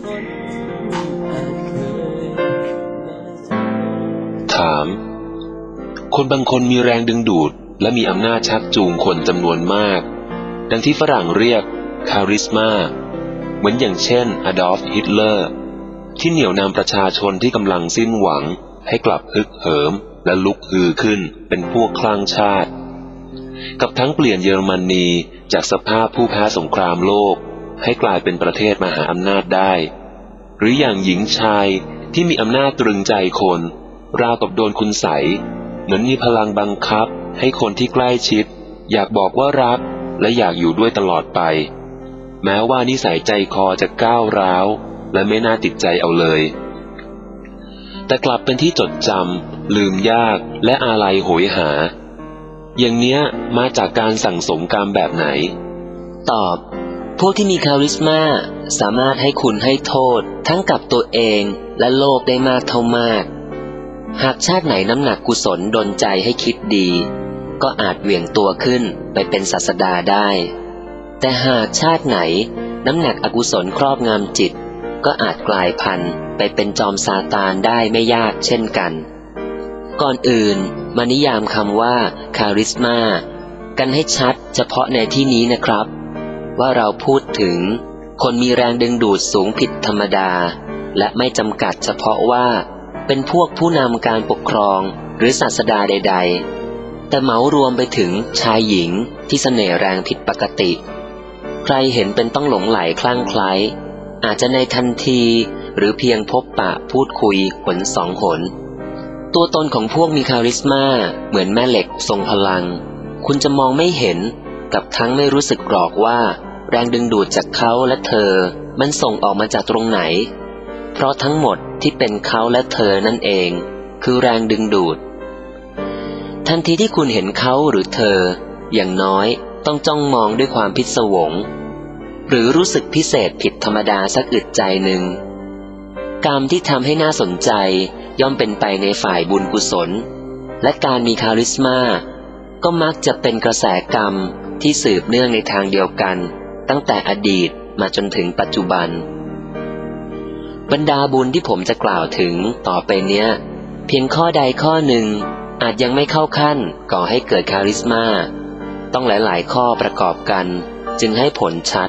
ถามคนบางคนมีแรงดึงดูดและมีอำนาจชักจูงคนจำนวนมากดังที่ฝรั่งเรียกคาริสมาเหมือนอย่างเช่นอดอล์ฟฮิตเลอร์ที่เหนี่ยวนำประชาชนที่กำลังสิ้นหวังให้กลับฮึกเหิมและลุกฮือขึ้นเป็นพวกคลั่งชาติกับทั้งเปลี่ยนเยอรมนีจากสภาพผู้แพ้สงครามโลกให้กลายเป็นประเทศมหาอำนาจได้หรืออย่างหญิงชายที่มีอำนาจตรึงใจคนราวกับโดนคุณไสยเหมือนมีพลังบังคับให้คนที่ใกล้ชิดอยากบอกว่ารักและอยากอยู่ด้วยตลอดไปแม้ว่านิสัยใจคอจะก้าวร้าวและไม่น่าติดใจเอาเลยแต่กลับเป็นที่จดจำลืมยากและอาลัยโหยหาอย่างเนี้ยมาจากการสั่งสมกรรมแบบไหนตอบพวกที่มีคาริสมาสามารถให้คุณให้โทษทั้งกับตัวเองและโลกได้มากเท่ามากหากชาติไหนน้ำหนักกุศลดลใจให้คิดดีก็อาจเหวี่ยงตัวขึ้นไปเป็นศาสดาได้แต่หากชาติไหนน้ำหนักอกุศลครอบงำจิตก็อาจกลายพันธุ์ไปเป็นจอมซาตานได้ไม่ยากเช่นกันก่อนอื่นมานิยามคำว่าคาริสมากันให้ชัดเฉพาะในที่นี้นะครับว่าเราพูดถึงคนมีแรงดึงดูดสูงผิดธรรมดาและไม่จำกัดเฉพาะว่าเป็นพวกผู้นำการปกครองหรือศาสดาใดๆแต่เหมารวมไปถึงชายหญิงที่เสน่ห์แรงผิดปกติใครเห็นเป็นต้องหลงไหลคลั่งไคล้อาจจะในทันทีหรือเพียงพบปะพูดคุยหนสองหนตัวตนของพวกมีคาริสมาเหมือนแม่เหล็กทรงพลังคุณจะมองไม่เห็นกับทั้งไม่รู้สึกหรอกว่าแรงดึงดูดจากเขาและเธอมันส่งออกมาจากตรงไหนเพราะทั้งหมดที่เป็นเขาและเธอนั่นเองคือแรงดึงดูดทันทีที่คุณเห็นเขาหรือเธออย่างน้อยต้องจ้องมองด้วยความพิศวงหรือรู้สึกพิเศษผิดธรรมดาสักอึดใจหนึ่งกรรมที่ทำให้น่าสนใจย่อมเป็นไปในฝ่ายบุญกุศลและการมีคาริสมาก็มักจะเป็นกระแสกรรมที่สืบเนื่องในทางเดียวกันตั้งแต่อดีตมาจนถึงปัจจุบันบรรดาบุญที่ผมจะกล่าวถึงต่อไปเนี้ยเพียงข้อใดข้อหนึ่งอาจยังไม่เข้าขั้นก่อให้เกิดคาริสมาต้องหลายๆข้อประกอบกันจึงให้ผลชัด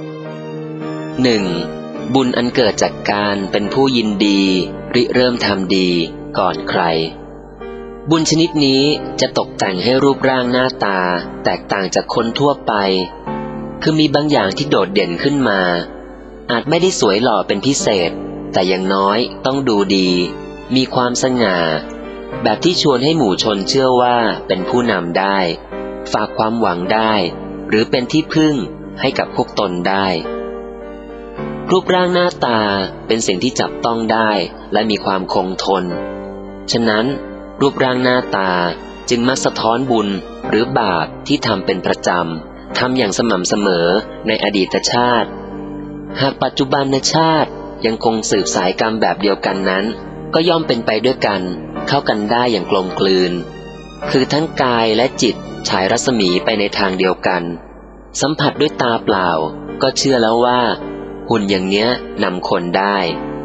1. บุญอันเกิดจากการเป็นผู้ยินดีริเริ่มทำดีก่อนใครบุญชนิดนี้จะตกแต่งให้รูปร่างหน้าตาแตกต่างจากคนทั่วไปคือมีบางอย่างที่โดดเด่นขึ้นมาอาจไม่ได้สวยหล่อเป็นพิเศษแต่อย่างน้อยต้องดูดีมีความสง่าแบบที่ชวนให้หมู่ชนเชื่อว่าเป็นผู้นำได้ฝากความหวังได้หรือเป็นที่พึ่งให้กับพวกตนได้รูปร่างหน้าตาเป็นสิ่งที่จับต้องได้และมีความคงทนฉะนั้นรูปร่างหน้าตาจึงมักสะท้อนบุญหรือบาปที่ทำเป็นประจำทำอย่างสม่ำเสมอในอดีตชาติหากปัจจุบันชาติยังคงสืบสายกรรมแบบเดียวกันนั้นก็ย่อมเป็นไปด้วยกันเข้ากันได้อย่างกลมกลืนคือทั้งกายและจิตฉายรัศมีไปในทางเดียวกันสัมผัสด้วยตาเปล่าก็เชื่อแล้วว่าหุ่นอย่างเนี้ยนำคนได้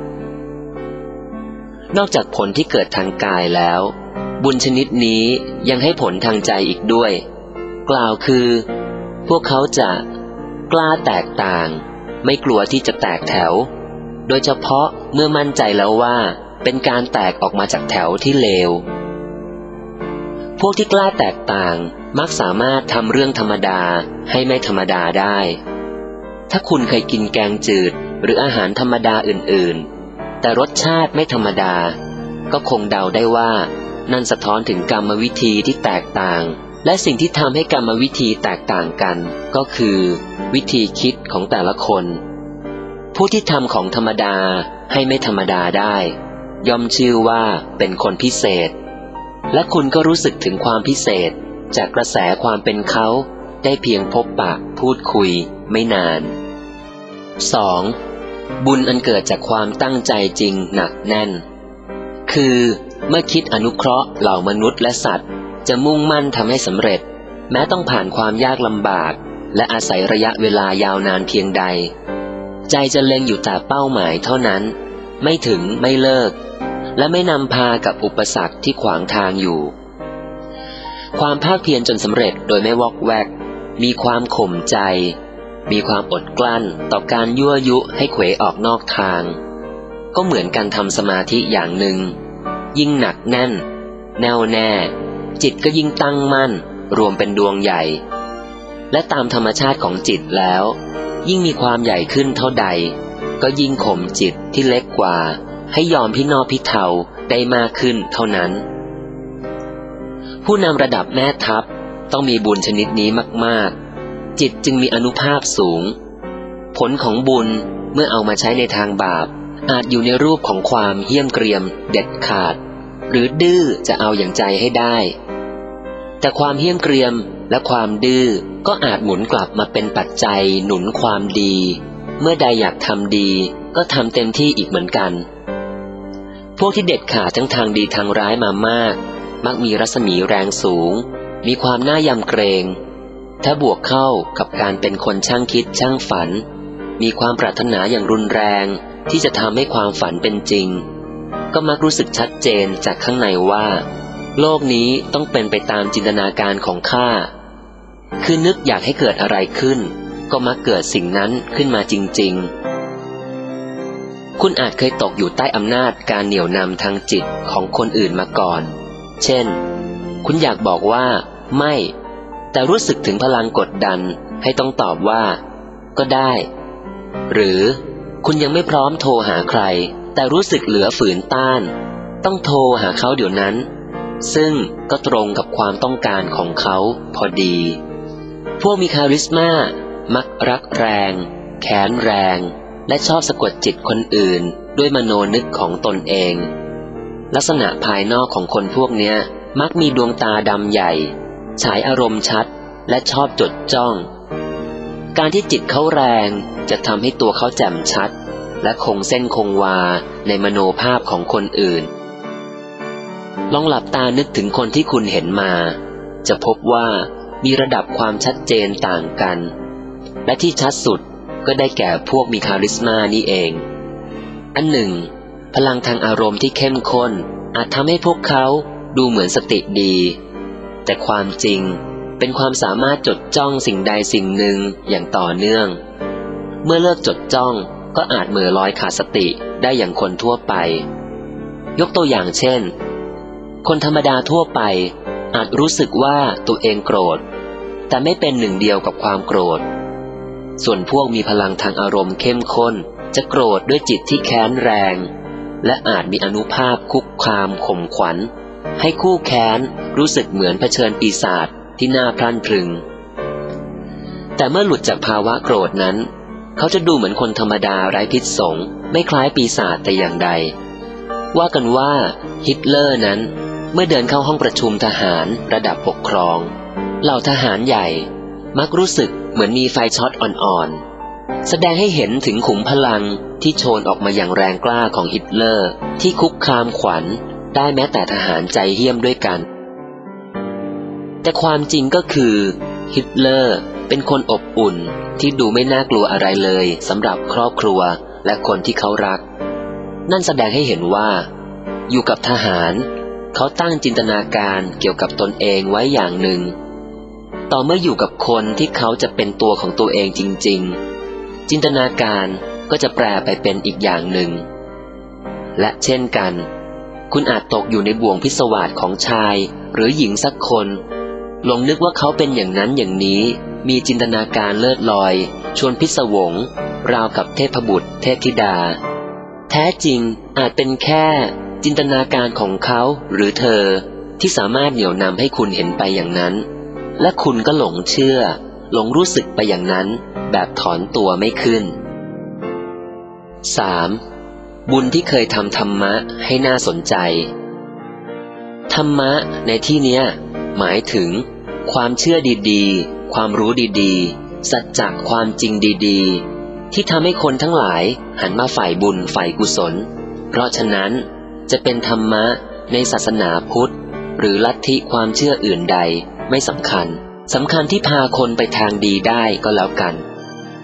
นอกจากผลที่เกิดทางกายแล้วบุญชนิดนี้ยังให้ผลทางใจอีกด้วยกล่าวคือพวกเขาจะกล้าแตกต่างไม่กลัวที่จะแตกแถวโดยเฉพาะเมื่อมั่นใจแล้วว่าเป็นการแตกออกมาจากแถวที่เลวพวกที่กล้าแตกต่างมักสามารถทำเรื่องธรรมดาให้ไม่ธรรมดาได้ถ้าคุณเคยกินแกงจืดหรืออาหารธรรมดาอื่นๆแต่รสชาติไม่ธรรมดาก็คงเดาได้ว่านั่นสะท้อนถึงกรรมวิธีที่แตกต่างและสิ่งที่ทำให้กรรมวิธีแตกต่างกันก็คือวิธีคิดของแต่ละคนผู้ที่ทำของธรรมดาให้ไม่ธรรมดาได้ย่อมชื่อว่าเป็นคนพิเศษและคุณก็รู้สึกถึงความพิเศษจากกระแสความเป็นเขาได้เพียงพบปะพูดคุยไม่นาน 2. บุญอันเกิดจากความตั้งใจจริงหนักแน่นคือเมื่อคิดอนุเคราะห์เหล่ามนุษย์และสัตว์จะมุ่งมั่นทำให้สำเร็จแม้ต้องผ่านความยากลำบากและอาศัยระยะเวลายาวนานเพียงใดใจจะเล็งอยู่แต่เป้าหมายเท่านั้นไม่ถึงไม่เลิกและไม่นำพากับอุปสรรคที่ขวางทางอยู่ความภาคเพียรจนสำเร็จโดยไม่วอกแวกมีความข่มใจมีความอดกลั้นต่อการยั่วยุให้เขวออกนอกทางก็เหมือนการทำสมาธิอย่างหนึ่งยิ่งหนักแน่นแน่วแน่จิตก็ยิ่งตั้งมั่นรวมเป็นดวงใหญ่และตามธรรมชาติของจิตแล้วยิ่งมีความใหญ่ขึ้นเท่าใดก็ยิ่งข่มจิตที่เล็กกว่าให้ยอมพินอพิเทาได้มากขึ้นเท่านั้นผู้นำระดับแม่ทัพต้องมีบุญชนิดนี้มากๆจิตจึงมีอานุภาพสูงผลของบุญเมื่อเอามาใช้ในทางบาปอาจอยู่ในรูปของความเหี้ยมเกรียมเด็ดขาดหรือดื้อจะเอาอย่างใจให้ได้แต่ความเหี้ยมเกรียมและความดื้อก็อาจหมุนกลับมาเป็นปัจจัยหนุนความดีเมื่อใดอยากทำดีก็ทำเต็มที่อีกเหมือนกันพวกที่เด็ดขาดทั้งทางดีทางร้ายมามากมักมีรัศมีแรงสูงมีความน่ายำเกรงถ้าบวกเข้ากับการเป็นคนช่างคิดช่างฝันมีความปรารถนาอย่างรุนแรงที่จะทำให้ความฝันเป็นจริงก็มักรู้สึกชัดเจนจากข้างในว่าโลกนี้ต้องเป็นไปตามจินตนาการของข้าคือนึกอยากให้เกิดอะไรขึ้นก็มักเกิดสิ่งนั้นขึ้นมาจริงๆคุณอาจเคยตกอยู่ใต้อำนาจการเหนี่ยวนำทางจิตของคนอื่นมาก่อนเช่นคุณอยากบอกว่าไม่แต่รู้สึกถึงพลังกดดันให้ต้องตอบว่าก็ได้หรือคุณยังไม่พร้อมโทรหาใครแต่รู้สึกเหลือฝืนต้านต้องโทรหาเขาเดี๋ยวนั้นซึ่งก็ตรงกับความต้องการของเขาพอดีพวกมีคาริสมามักรักแรงแค้นแรงและชอบสะกดจิตคนอื่นด้วยมโนนึกของตนเองลักษณะภายนอกของคนพวกเนี้ยมักมีดวงตาดำใหญ่ฉายอารมณ์ชัดและชอบจดจ้องการที่จิตเขาแรงจะทำให้ตัวเขาแจ่มชัดและคงเส้นคงวาในมโนภาพของคนอื่นลองหลับตานึกถึงคนที่คุณเห็นมาจะพบว่ามีระดับความชัดเจนต่างกันและที่ชัดสุดก็ได้แก่พวกมีคาริสมานี่เองอันหนึ่งพลังทางอารมณ์ที่เข้มข้นอาจทำให้พวกเขาดูเหมือนสติดีแต่ความจริงเป็นความสามารถจดจ้องสิ่งใดสิ่งหนึ่งอย่างต่อเนื่องเมื่อเลิกจดจ้องก็อาจเหม่อลอยขาดสติได้อย่างคนทั่วไปยกตัวอย่างเช่นคนธรรมดาทั่วไปอาจรู้สึกว่าตัวเองโกรธแต่ไม่เป็นหนึ่งเดียวกับความโกรธส่วนพวกมีพลังทางอารมณ์เข้มข้นจะโกรธด้วยจิตที่แค้นแรงและอาจมีอานุภาพคุกคามข่มขวัญให้คู่แค้นรู้สึกเหมือนเผชิญปีศาจที่น่าพลันพรึงแต่เมื่อหลุดจากภาวะโกรธนั้นเขาจะดูเหมือนคนธรรมดาไร้พิษสงไม่คล้ายปีศาจแต่อย่างใดว่ากันว่าฮิตเลอร์นั้นเมื่อเดินเข้าห้องประชุมทหารระดับปกครองเหล่าทหารใหญ่มักรู้สึกเหมือนมีไฟช็อตอ่อนๆแสดงให้เห็นถึงขุมพลังที่โชนออกมาอย่างแรงกล้าของฮิตเลอร์ที่คุกคามขวัญได้แม้แต่ทหารใจเหี้ยมด้วยกันแต่ความจริงก็คือฮิตเลอร์เป็นคนอบอุ่นที่ดูไม่น่ากลัวอะไรเลยสำหรับครอบครัวและคนที่เขารักนั่นแสดงให้เห็นว่าอยู่กับทหารเขาตั้งจินตนาการเกี่ยวกับตนเองไว้อย่างหนึ่งต่อเมื่ออยู่กับคนที่เขาจะเป็นตัวของตัวเองจริงๆจินตนาการก็จะแปลไปเป็นอีกอย่างหนึ่งและเช่นกันคุณอาจตกอยู่ในบ่วงพิศวาสของชายหรือหญิงสักคนหลงนึกว่าเขาเป็นอย่างนั้นอย่างนี้มีจินตนาการเลิศลอยชวนพิศวงราวกับเทพบุตรเทพธิดาแท้จริงอาจเป็นแค่จินตนาการของเขาหรือเธอที่สามารถเหนี่ยวนำให้คุณเห็นไปอย่างนั้นและคุณก็หลงเชื่อหลงรู้สึกไปอย่างนั้นแบบถอนตัวไม่ขึ้น 3. บุญที่เคยทำธรรมะให้น่าสนใจธรรมะในที่เนี้ยหมายถึงความเชื่อดีๆความรู้ดีๆสัจจะความจริงดีๆที่ทำให้คนทั้งหลายหันมาฝ่ายบุญฝ่ายกุศลเพราะฉะนั้นจะเป็นธรรมะในศาสนาพุทธหรือลัทธิความเชื่ออื่นใดไม่สำคัญที่พาคนไปทางดีได้ก็แล้วกัน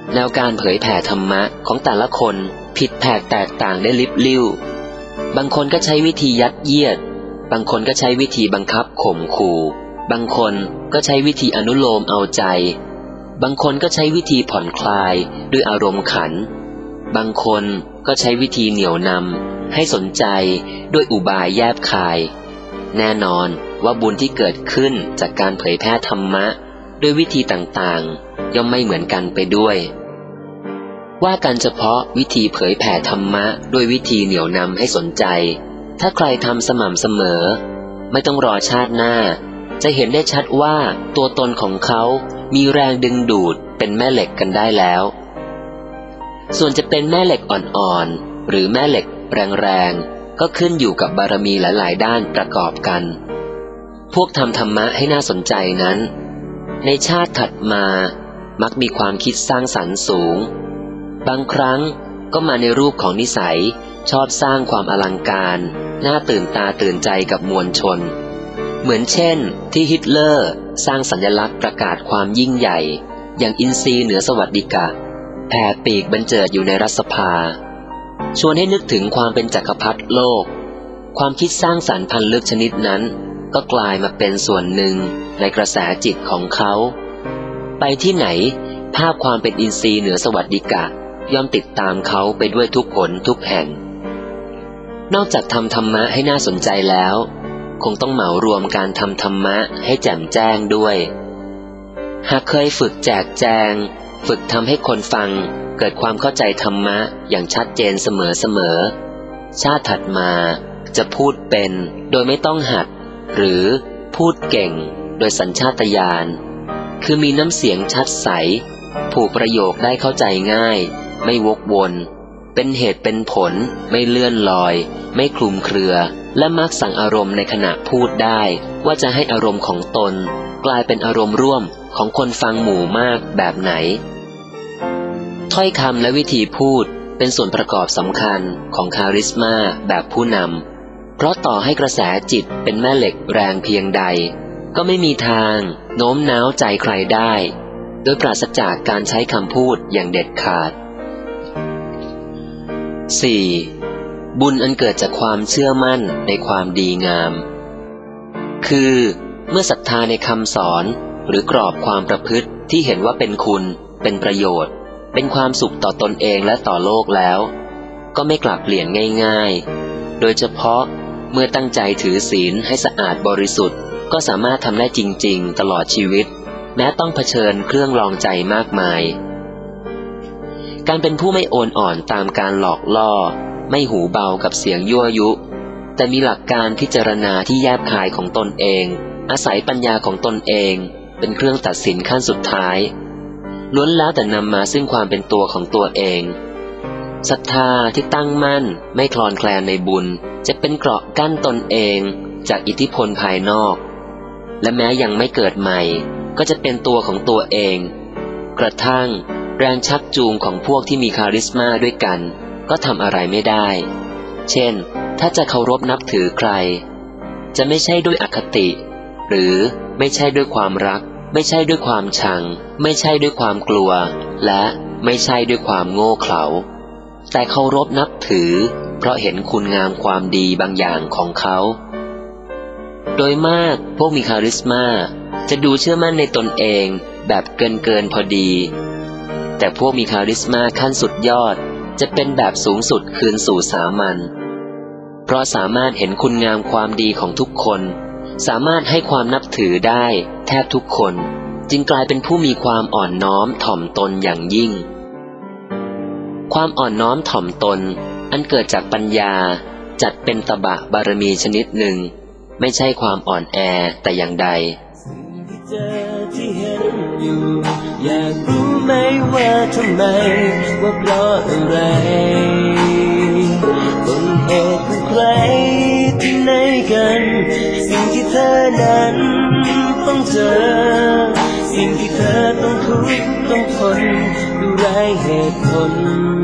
แนวการเผยแผ่ธรรมะของแต่ละคนผิดแผกแตกต่างได้ลิบลิ่วบางคนก็ใช้วิธียัดเยียดบางคนก็ใช้วิธีบังคับข่มขู่บางคนก็ใช้วิธีอนุโลมเอาใจบางคนก็ใช้วิธีผ่อนคลายด้วยอารมณ์ขันบางคนก็ใช้วิธีเหนี่ยวนำให้สนใจด้วยอุบายแยบคายแน่นอนว่าบุญที่เกิดขึ้นจากการเผยแพร่ธรรมะด้วยวิธีต่างๆย่อมไม่เหมือนกันไปด้วยว่ากันเฉพาะวิธีเผยแผ่ธรรมะด้วยวิธีเหนี่ยวนำให้สนใจถ้าใครทำสม่ำเสมอไม่ต้องรอชาติหน้าจะเห็นได้ชัดว่าตัวตนของเขามีแรงดึงดูดเป็นแม่เหล็กกันได้แล้วส่วนจะเป็นแม่เหล็กอ่อนๆหรือแม่เหล็กแรงๆก็ขึ้นอยู่กับบารมีหลายๆด้านประกอบกันพวกทำธรรมะให้น่าสนใจนั้นในชาติถัดมามักมีความคิดสร้างสรรค์สูงบางครั้งก็มาในรูปของนิสัยชอบสร้างความอลังการน่าตื่นตาตื่นใจกับมวลชนเหมือนเช่นที่ฮิตเลอร์สร้างสัญลักษณ์ประกาศความยิ่งใหญ่อย่างอินทรีเหนือสวัสดิกะแผ่ปีกบันเจิดอยู่ในรัฐสภาชวนให้นึกถึงความเป็นจักรพรรดิโลกความคิดสร้างสรรค์พันลึกชนิดนั้นก็กลายมาเป็นส่วนหนึ่งในกระแสจิตของเขาไปที่ไหนภาพความเป็นอินทรีย์เหนือสวัสดิกะย่อมติดตามเขาไปด้วยทุกหนทุกแห่งนอกจากทำธรรมะให้น่าสนใจแล้วคงต้องเหมารวมการทำธรรมะให้แจ่มแจ้งด้วยหากเคยฝึกแจกแจงฝึกทำให้คนฟังเกิดความเข้าใจธรรมะอย่างชัดเจนเสมอชาติถัดมาจะพูดเป็นโดยไม่ต้องหัดหรือพูดเก่งโดยสัญชาตญาณคือมีน้ำเสียงชัดใสผูกประโยคได้เข้าใจง่ายไม่วกวนเป็นเหตุเป็นผลไม่เลื่อนลอยไม่คลุมเครือและมักสั่งอารมณ์ในขณะพูดได้ว่าจะให้อารมณ์ของตนกลายเป็นอารมณ์ร่วมของคนฟังหมู่มากแบบไหนถ้อยคำและวิธีพูดเป็นส่วนประกอบสำคัญของคาริสมาแบบผู้นำเพราะต่อให้กระแสจิตเป็นแม่เหล็กแรงเพียงใดก็ไม่มีทางโน้มน้าวใจใครได้โดยปราศจากการใช้คำพูดอย่างเด็ดขาด 4. บุญอันเกิดจากความเชื่อมั่นในความดีงามคือเมื่อศรัทธาในคำสอนหรือกรอบความประพฤติที่เห็นว่าเป็นคุณเป็นประโยชน์เป็นความสุขต่อตนเองและต่อโลกแล้วก็ไม่กลับเปลี่ยนง่ายๆโดยเฉพาะเมื่อตั้งใจถือศีลให้สะอาดบริสุทธิ์ก็สามารถทำได้จริงๆตลอดชีวิตแม้ต้องเผชิญเครื่องลองใจมากมายการเป็นผู้ไม่โอนอ่อนตามการหลอกล่อไม่หูเบากับเสียงยั่วยุแต่มีหลักการพิจารณาที่แยบคายของตนเองอาศัยปัญญาของตนเองเป็นเครื่องตัดสินขั้นสุดท้ายล้วนแล้วแต่นำมาซึ่งความเป็นตัวของตัวเองศรัทธาที่ตั้งมั่นไม่คลอนแคลนในบุญจะเป็นเกราะกั้นตนเองจากอิทธิพลภายนอกและแม้ยังไม่เกิดใหม่ก็จะเป็นตัวของตัวเองกระทั่งแรงชักจูงของพวกที่มีคาริสมาด้วยกันก็ทำอะไรไม่ได้เช่นถ้าจะเคารพนับถือใครจะไม่ใช่ด้วยอคติหรือไม่ใช่ด้วยความรักไม่ใช่ด้วยความชังไม่ใช่ด้วยความกลัวและไม่ใช่ด้วยความโง่เขลาแต่เคารพนับถือเพราะเห็นคุณงามความดีบางอย่างของเขาโดยมากพวกมีคาริสมาจะดูเชื่อมั่นในตนเองแบบเกินพอดีแต่พวกมีคาริสมาขั้นสุดยอดจะเป็นแบบสูงสุดคืนสู่สามัญเพราะสามารถเห็นคุณงามความดีของทุกคนสามารถให้ความนับถือได้แทบทุกคนจึงกลายเป็นผู้มีความอ่อนน้อมถ่อมตนอย่างยิ่งความอ่อนน้อมถ่อมตนอันเกิดจากปัญญาจัดเป็นตบะบารมีชนิดหนึ่งไม่ใช่ความอ่อนแอแต่อย่างใดที่เห็นอยู่อยากรู้ไหมว่าทำไมว่าเพราะอะไรต้นเหตุของใครที่ไหนกันสิ่งที่เธอนั้นต้องเจอสิ่งที่เธอต้องทุกข์ต้องทนดูไร้เหตุผล